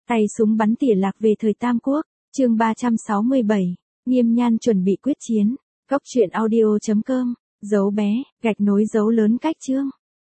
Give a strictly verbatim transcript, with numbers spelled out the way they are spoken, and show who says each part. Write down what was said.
Speaker 1: Tay súng bắn tỉa lạc về thời Tam Quốc, chương ba trăm sáu mươi bảy, Nghiêm Nhan chuẩn bị quyết chiến. Góc truyện audio chấm com, dấu bé, gạch nối dấu lớn cách chương.